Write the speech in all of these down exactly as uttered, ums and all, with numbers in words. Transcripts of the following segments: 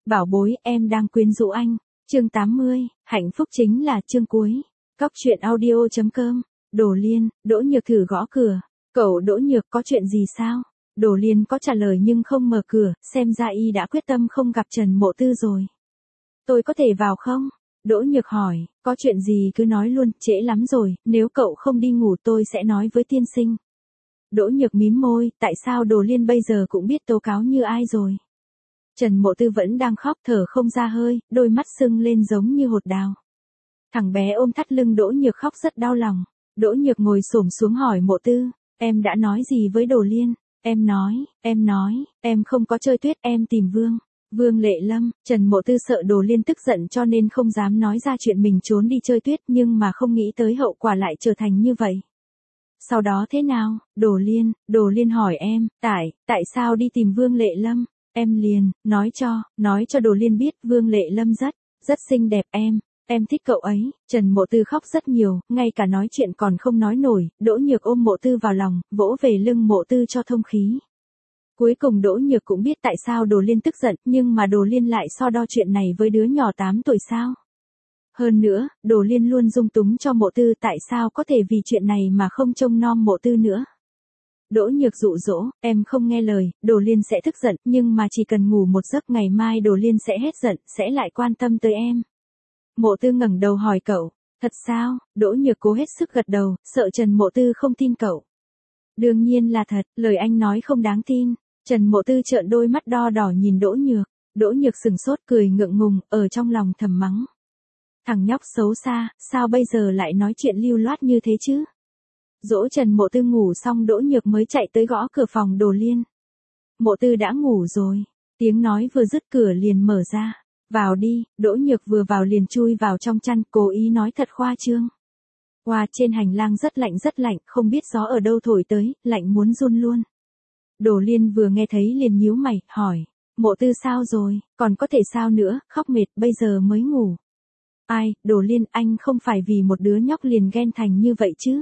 Bảo bối, em đang quyến rũ anh. Chương tám mươi, hạnh phúc chính là chương cuối. Cóc truyện audio chấm com. Đồ Liên, Đỗ Nhược thử gõ cửa. Cậu Đỗ Nhược, có chuyện gì sao? Đồ Liên có trả lời nhưng không mở cửa, xem ra y đã quyết tâm không gặp Trần Mộ Tư rồi. Tôi có thể vào không? Đỗ Nhược hỏi, có chuyện gì cứ nói luôn, trễ lắm rồi, nếu cậu không đi ngủ tôi sẽ nói với tiên sinh. Đỗ Nhược mím môi, tại sao Đồ Liên bây giờ cũng biết tố cáo như ai rồi? Trần Mộ Tư vẫn đang khóc thở không ra hơi, đôi mắt sưng lên giống như hột đào. Thằng bé ôm thắt lưng Đỗ Nhược khóc rất đau lòng. Đỗ Nhược ngồi xổm xuống hỏi Mộ Tư, em đã nói gì với Đồ Liên? Em nói, em nói, em không có chơi tuyết, em tìm Vương. Vương Lệ Lâm. Trần Mộ Tư sợ Đồ Liên tức giận cho nên không dám nói ra chuyện mình trốn đi chơi tuyết, nhưng mà không nghĩ tới hậu quả lại trở thành như vậy. Sau đó thế nào? Đồ Liên, Đồ Liên hỏi em, tại, tại sao đi tìm Vương Lệ Lâm? Em liền, nói cho, nói cho Đồ Liên biết Vương Lệ Lâm rất, rất xinh đẹp em, em thích cậu ấy. Trần Mộ Tư khóc rất nhiều, ngay cả nói chuyện còn không nói nổi. Đỗ Nhược ôm Mộ Tư vào lòng, vỗ về lưng Mộ Tư cho thông khí. Cuối cùng Đỗ Nhược cũng biết tại sao Đồ Liên tức giận, nhưng mà Đồ Liên lại so đo chuyện này với đứa nhỏ tám tuổi sao? Hơn nữa, Đồ Liên luôn dung túng cho Mộ Tư, tại sao có thể vì chuyện này mà không trông nom Mộ Tư nữa? Đỗ Nhược dụ dỗ, em không nghe lời, Đồ Liên sẽ tức giận, nhưng mà chỉ cần ngủ một giấc ngày mai Đồ Liên sẽ hết giận, sẽ lại quan tâm tới em. Mộ Tư ngẩng đầu hỏi cậu, thật sao? Đỗ Nhược cố hết sức gật đầu, sợ Trần Mộ Tư không tin cậu. Đương nhiên là thật, lời anh nói không đáng tin. Trần Mộ Tư trợn đôi mắt đo đỏ nhìn Đỗ Nhược. Đỗ Nhược sừng sốt cười ngượng ngùng, ở trong lòng thầm mắng. Thằng nhóc xấu xa, sao bây giờ lại nói chuyện lưu loát như thế chứ? Dỗ Trần Mộ Tư ngủ xong Đỗ Nhược mới chạy tới gõ cửa phòng Đồ Liên. Mộ Tư đã ngủ rồi. Tiếng nói vừa dứt cửa liền mở ra. Vào đi. Đỗ Nhược vừa vào liền chui vào trong chăn, cố ý nói thật khoa trương. Qua trên hành lang rất lạnh rất lạnh, không biết gió ở đâu thổi tới, lạnh muốn run luôn. Đồ Liên vừa nghe thấy liền nhíu mày, hỏi, Mộ Tư sao rồi, còn có thể sao nữa, khóc mệt, bây giờ mới ngủ. Ai, Đồ Liên, anh không phải vì một đứa nhóc liền ghen thành như vậy chứ?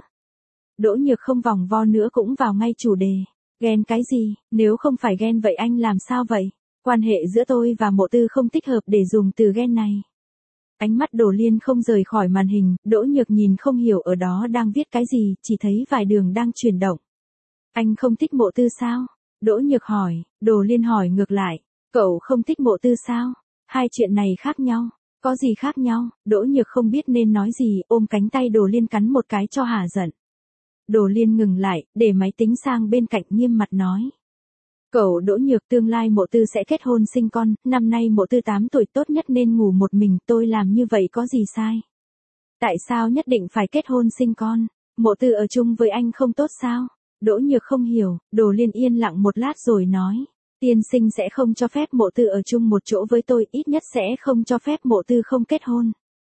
Đỗ Nhược không vòng vo nữa cũng vào ngay chủ đề. Ghen cái gì, nếu không phải ghen vậy anh làm sao vậy? Quan hệ giữa tôi và Mộ Tư không thích hợp để dùng từ ghen này. Ánh mắt Đồ Liên không rời khỏi màn hình, Đỗ Nhược nhìn không hiểu ở đó đang viết cái gì, chỉ thấy vài đường đang chuyển động. Anh không thích Mộ Tư sao? Đỗ Nhược hỏi. Đồ Liên hỏi ngược lại, cậu không thích Mộ Tư sao? Hai chuyện này khác nhau. Có gì khác nhau? Đỗ Nhược không biết nên nói gì, ôm cánh tay Đồ Liên cắn một cái cho hả giận. Đồ Liên ngừng lại, để máy tính sang bên cạnh nghiêm mặt nói. Cậu Đỗ Nhược, tương lai Mộ Tư sẽ kết hôn sinh con, năm nay Mộ Tư tám tuổi, tốt nhất nên ngủ một mình, tôi làm như vậy có gì sai? Tại sao nhất định phải kết hôn sinh con? Mộ Tư ở chung với anh không tốt sao? Đỗ Nhược không hiểu. Đồ Liên yên lặng một lát rồi nói. Tiên sinh sẽ không cho phép Mộ Tư ở chung một chỗ với tôi, ít nhất sẽ không cho phép Mộ Tư không kết hôn.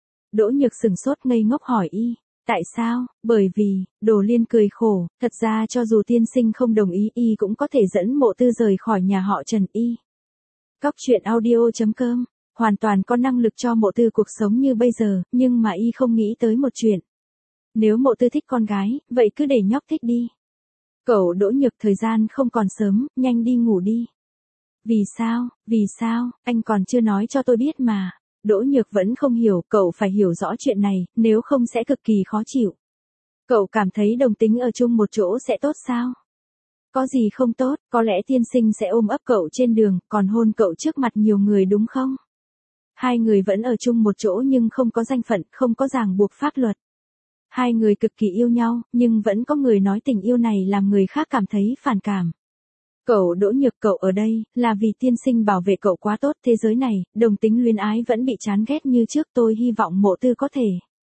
Đỗ Nhược sừng sốt ngây ngốc hỏi y. Tại sao? Bởi vì, Đồ Liên cười khổ, thật ra cho dù tiên sinh không đồng ý y cũng có thể dẫn Mộ Tư rời khỏi nhà họ Trần y. Cóc truyện audio chấm com, hoàn toàn có năng lực cho Mộ Tư cuộc sống như bây giờ, nhưng mà y không nghĩ tới một chuyện. Nếu Mộ Tư thích con gái, vậy cứ để nhóc thích đi. Cậu Đỗ Nhược, thời gian không còn sớm, nhanh đi ngủ đi. Vì sao, vì sao, anh còn chưa nói cho tôi biết mà. Đỗ Nhược vẫn không hiểu, cậu phải hiểu rõ chuyện này, nếu không sẽ cực kỳ khó chịu. Cậu cảm thấy đồng tính ở chung một chỗ sẽ tốt sao? Có gì không tốt, có lẽ tiên sinh sẽ ôm ấp cậu trên đường, còn hôn cậu trước mặt nhiều người đúng không? Hai người vẫn ở chung một chỗ nhưng không có danh phận, không có ràng buộc pháp luật. Hai người cực kỳ yêu nhau, nhưng vẫn có người nói tình yêu này làm người khác cảm thấy phản cảm. Cậu Đỗ Nhược, cậu ở đây, là vì tiên sinh bảo vệ cậu quá tốt, thế giới này, đồng tính luyến ái vẫn bị chán ghét như trước, tôi hy vọng Mộ Tư có thể.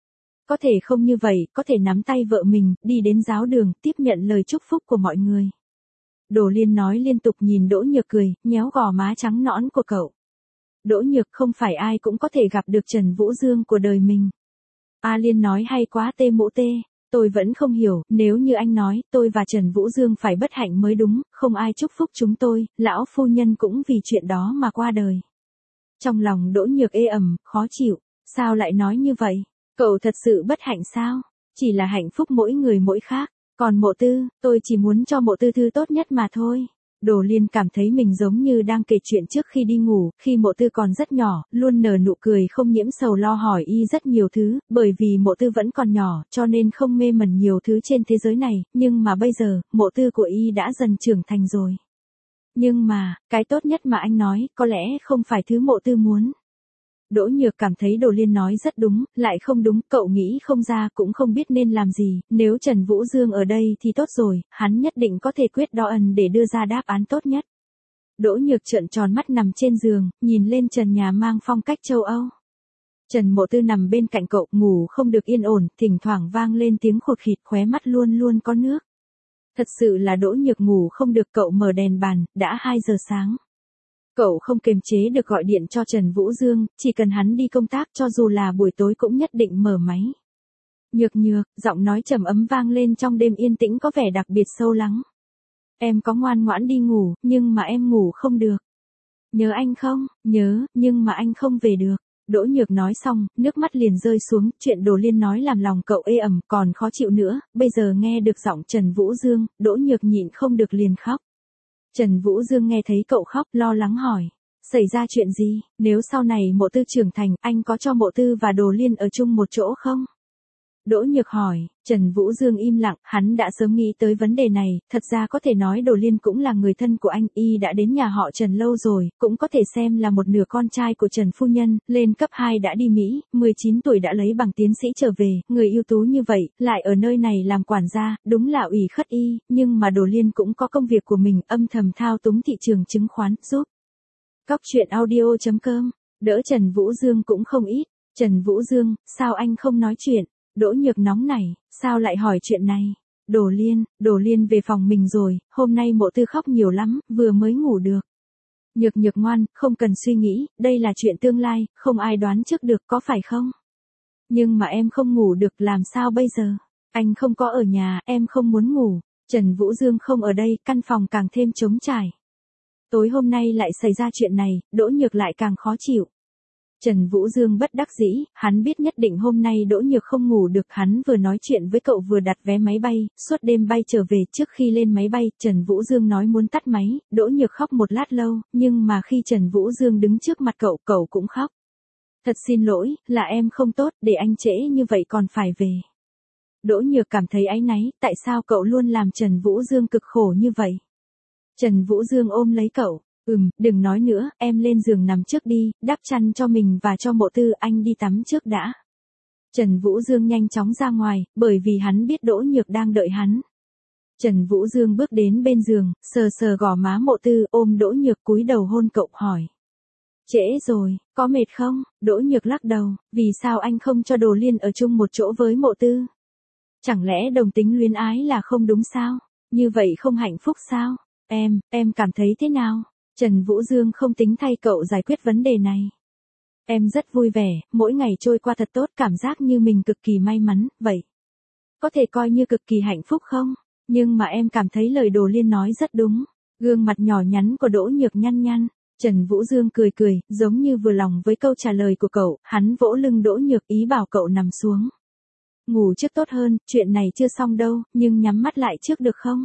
Có thể không như vậy, có thể nắm tay vợ mình, đi đến giáo đường, tiếp nhận lời chúc phúc của mọi người. Đồ Liên nói liên tục nhìn Đỗ Nhược cười, nhéo gò má trắng nõn của cậu. Đỗ Nhược, không phải ai cũng có thể gặp được Trần Vũ Dương của đời mình. A Liên nói hay quá tê mũ tê. Tôi vẫn không hiểu, nếu như anh nói, tôi và Trần Vũ Dương phải bất hạnh mới đúng, không ai chúc phúc chúng tôi, lão phu nhân cũng vì chuyện đó mà qua đời. Trong lòng Đỗ Nhược ê ẩm, khó chịu, sao lại nói như vậy? Cậu thật sự bất hạnh sao? Chỉ là hạnh phúc mỗi người mỗi khác, còn Mộ Tư, tôi chỉ muốn cho Mộ Tư thứ tốt nhất mà thôi. Đồ Liên cảm thấy mình giống như đang kể chuyện trước khi đi ngủ, khi Mộ Tư còn rất nhỏ, luôn nở nụ cười không nhiễm sầu lo hỏi y rất nhiều thứ, bởi vì Mộ Tư vẫn còn nhỏ, cho nên không mê mẩn nhiều thứ trên thế giới này, nhưng mà bây giờ, Mộ Tư của y đã dần trưởng thành rồi. Nhưng mà, cái tốt nhất mà anh nói, có lẽ không phải thứ Mộ Tư muốn. Đỗ Nhược cảm thấy Đồ Liên nói rất đúng, lại không đúng, cậu nghĩ không ra cũng không biết nên làm gì, nếu Trần Vũ Dương ở đây thì tốt rồi, hắn nhất định có thể quyết đo ẩn để đưa ra đáp án tốt nhất. Đỗ Nhược trợn tròn mắt nằm trên giường, nhìn lên trần nhà mang phong cách châu Âu. Trần Mộ Tư nằm bên cạnh cậu, ngủ không được yên ổn, thỉnh thoảng vang lên tiếng khụt khịt, khóe mắt luôn luôn có nước. Thật sự là Đỗ Nhược ngủ không được, cậu mở đèn bàn, đã hai giờ sáng. Cậu không kiềm chế được gọi điện cho Trần Vũ Dương, chỉ cần hắn đi công tác cho dù là buổi tối cũng nhất định mở máy. Nhược nhược, giọng nói trầm ấm vang lên trong đêm yên tĩnh có vẻ đặc biệt sâu lắng. Em có ngoan ngoãn đi ngủ, nhưng mà em ngủ không được. Nhớ anh không? Nhớ, nhưng mà anh không về được. Đỗ Nhược nói xong, nước mắt liền rơi xuống, chuyện Đồ Liên nói làm lòng cậu ê ẩm, còn khó chịu nữa, bây giờ nghe được giọng Trần Vũ Dương, Đỗ Nhược nhịn không được liền khóc. Trần Vũ Dương nghe thấy cậu khóc, lo lắng hỏi. Xảy ra chuyện gì, nếu sau này Mộ Tư trưởng thành, anh có cho Mộ Tư và Đồ Liên ở chung một chỗ không? Đỗ Nhược hỏi, Trần Vũ Dương im lặng, hắn đã sớm nghĩ tới vấn đề này, thật ra có thể nói Đồ Liên cũng là người thân của anh, y đã đến nhà họ Trần lâu rồi, cũng có thể xem là một nửa con trai của Trần Phu Nhân, lên cấp hai đã đi Mỹ, mười chín tuổi đã lấy bằng tiến sĩ trở về, người ưu tú như vậy, lại ở nơi này làm quản gia, đúng là ủy khất y, nhưng mà Đồ Liên cũng có công việc của mình, âm thầm thao túng thị trường chứng khoán, giúp. Cóc truyện audio chấm com, đỡ Trần Vũ Dương cũng không ít. Trần Vũ Dương, sao anh không nói chuyện? Đỗ Nhược nóng nảy, sao lại hỏi chuyện này? Đồ Liên, Đồ Liên về phòng mình rồi, hôm nay Mộ Tư khóc nhiều lắm, vừa mới ngủ được. Nhược Nhược ngoan, không cần suy nghĩ, đây là chuyện tương lai, không ai đoán trước được có phải không? Nhưng mà em không ngủ được, làm sao bây giờ? Anh không có ở nhà, em không muốn ngủ. Trần Vũ Dương không ở đây, căn phòng càng thêm trống trải. Tối hôm nay lại xảy ra chuyện này, Đỗ Nhược lại càng khó chịu. Trần Vũ Dương bất đắc dĩ, hắn biết nhất định hôm nay Đỗ Nhược không ngủ được, hắn vừa nói chuyện với cậu vừa đặt vé máy bay, suốt đêm bay trở về, trước khi lên máy bay, Trần Vũ Dương nói muốn tắt máy, Đỗ Nhược khóc một lát lâu, nhưng mà khi Trần Vũ Dương đứng trước mặt cậu, cậu cũng khóc. Thật xin lỗi, là em không tốt, để anh trễ như vậy còn phải về. Đỗ Nhược cảm thấy áy náy, tại sao cậu luôn làm Trần Vũ Dương cực khổ như vậy? Trần Vũ Dương ôm lấy cậu. Ừm, đừng nói nữa, em lên giường nằm trước đi, đắp chăn cho mình và cho Mộ Tư, anh đi tắm trước đã. Trần Vũ Dương nhanh chóng ra ngoài, bởi vì hắn biết Đỗ Nhược đang đợi hắn. Trần Vũ Dương bước đến bên giường, sờ sờ gò má Mộ Tư, ôm Đỗ Nhược cúi đầu hôn cậu, hỏi. Trễ rồi, có mệt không? Đỗ Nhược lắc đầu, vì sao anh không cho Đồ Liên ở chung một chỗ với Mộ Tư? Chẳng lẽ đồng tính luyến ái là không đúng sao? Như vậy không hạnh phúc sao? Em, em cảm thấy thế nào? Trần Vũ Dương không tính thay cậu giải quyết vấn đề này. Em rất vui vẻ, mỗi ngày trôi qua thật tốt, cảm giác như mình cực kỳ may mắn, vậy. Có thể coi như cực kỳ hạnh phúc không? Nhưng mà em cảm thấy lời Đồ Liên nói rất đúng. Gương mặt nhỏ nhắn của Đỗ Nhược nhăn nhăn. Trần Vũ Dương cười cười, giống như vừa lòng với câu trả lời của cậu, hắn vỗ lưng Đỗ Nhược ý bảo cậu nằm xuống. Ngủ trước tốt hơn, chuyện này chưa xong đâu, nhưng nhắm mắt lại trước được không?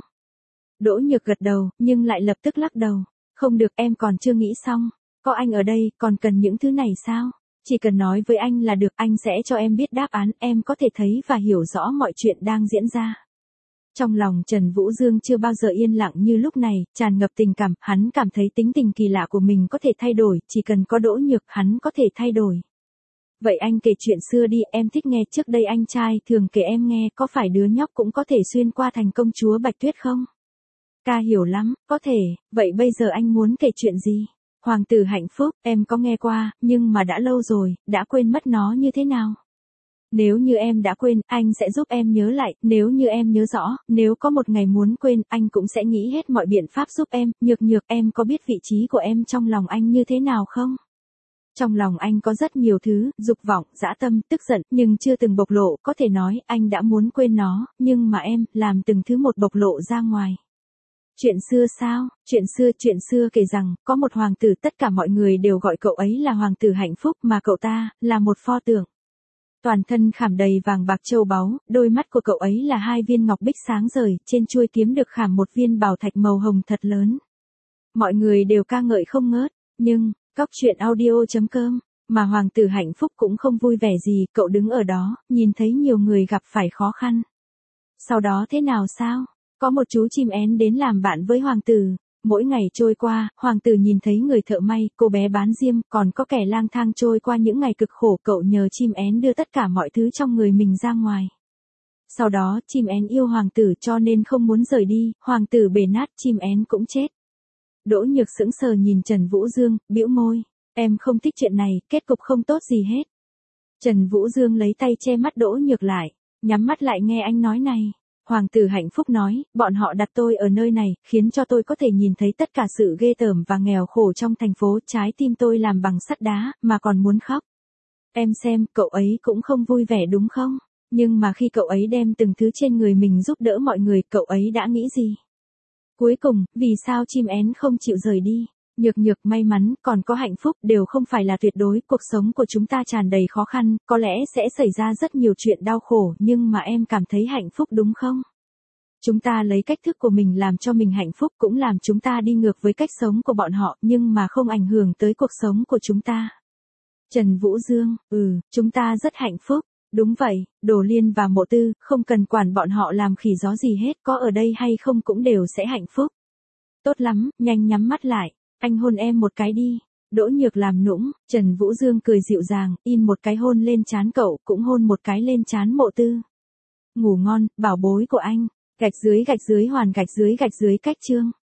Đỗ Nhược gật đầu, nhưng lại lập tức lắc đầu. Không được, em còn chưa nghĩ xong. Có anh ở đây, còn cần những thứ này sao? Chỉ cần nói với anh là được, anh sẽ cho em biết đáp án, em có thể thấy và hiểu rõ mọi chuyện đang diễn ra. Trong lòng Trần Vũ Dương chưa bao giờ yên lặng như lúc này, tràn ngập tình cảm, hắn cảm thấy tính tình kỳ lạ của mình có thể thay đổi, chỉ cần có Đỗ Nhược, hắn có thể thay đổi. Vậy anh kể chuyện xưa đi, em thích nghe, trước đây anh trai thường kể em nghe, có phải đứa nhóc cũng có thể xuyên qua thành công chúa Bạch Tuyết không? Ca hiểu lắm, có thể, vậy bây giờ anh muốn kể chuyện gì? Hoàng tử hạnh phúc, em có nghe qua, nhưng mà đã lâu rồi, đã quên mất nó như thế nào? Nếu như em đã quên, anh sẽ giúp em nhớ lại, nếu như em nhớ rõ, nếu có một ngày muốn quên, anh cũng sẽ nghĩ hết mọi biện pháp giúp em. Nhược Nhược, em có biết vị trí của em trong lòng anh như thế nào không? Trong lòng anh có rất nhiều thứ, dục vọng, dã tâm, tức giận, nhưng chưa từng bộc lộ, có thể nói, anh đã muốn quên nó, nhưng mà em, làm từng thứ một bộc lộ ra ngoài. Chuyện xưa sao? Chuyện xưa, chuyện xưa kể rằng, có một hoàng tử, tất cả mọi người đều gọi cậu ấy là hoàng tử hạnh phúc, mà cậu ta, là một pho tượng. Toàn thân khảm đầy vàng bạc châu báu, đôi mắt của cậu ấy là hai viên ngọc bích sáng rời, trên chuôi kiếm được khảm một viên bảo thạch màu hồng thật lớn. Mọi người đều ca ngợi không ngớt, nhưng, cóc truyện audio.com, mà hoàng tử Hạnh Phúc cũng không vui vẻ gì, cậu đứng ở đó, nhìn thấy nhiều người gặp phải khó khăn. Sau đó thế nào sao? Có một chú chim én đến làm bạn với hoàng tử. Mỗi ngày trôi qua, hoàng tử nhìn thấy người thợ may, cô bé bán diêm, còn có kẻ lang thang trôi qua những ngày cực khổ, cậu nhờ chim én đưa tất cả mọi thứ trong người mình ra ngoài. Sau đó, chim én yêu hoàng tử cho nên không muốn rời đi, hoàng tử bể nát, chim én cũng chết. Đỗ Nhược sững sờ nhìn Trần Vũ Dương, bĩu môi, em không thích chuyện này, kết cục không tốt gì hết. Trần Vũ Dương lấy tay che mắt Đỗ Nhược lại, nhắm mắt lại nghe anh nói này. Hoàng tử Hạnh Phúc nói, bọn họ đặt tôi ở nơi này, khiến cho tôi có thể nhìn thấy tất cả sự ghê tởm và nghèo khổ trong thành phố, trái tim tôi làm bằng sắt đá, mà còn muốn khóc. Em xem, cậu ấy cũng không vui vẻ đúng không? Nhưng mà khi cậu ấy đem từng thứ trên người mình giúp đỡ mọi người, cậu ấy đã nghĩ gì? Cuối cùng, vì sao chim én không chịu rời đi? Nhược Nhược, may mắn, còn có Hạnh Phúc đều không phải là tuyệt đối, cuộc sống của chúng ta tràn đầy khó khăn, có lẽ sẽ xảy ra rất nhiều chuyện đau khổ, nhưng mà em cảm thấy hạnh phúc đúng không? Chúng ta lấy cách thức của mình làm cho mình hạnh phúc, cũng làm chúng ta đi ngược với cách sống của bọn họ, nhưng mà không ảnh hưởng tới cuộc sống của chúng ta. Trần Vũ Dương, ừ, chúng ta rất hạnh phúc. Đúng vậy, Đồ Liên và Mộ Tư, không cần quản bọn họ làm khỉ gió gì hết, có ở đây hay không cũng đều sẽ hạnh phúc. Tốt lắm, nhanh nhắm mắt lại. Anh hôn em một cái đi. Đỗ Nhược làm nũng, Trần Vũ Dương cười dịu dàng, in một cái hôn lên trán cậu, cũng hôn một cái lên trán Mộ Tư. Ngủ ngon, bảo bối của anh. Gạch dưới gạch dưới hoàn gạch dưới gạch dưới cách chương.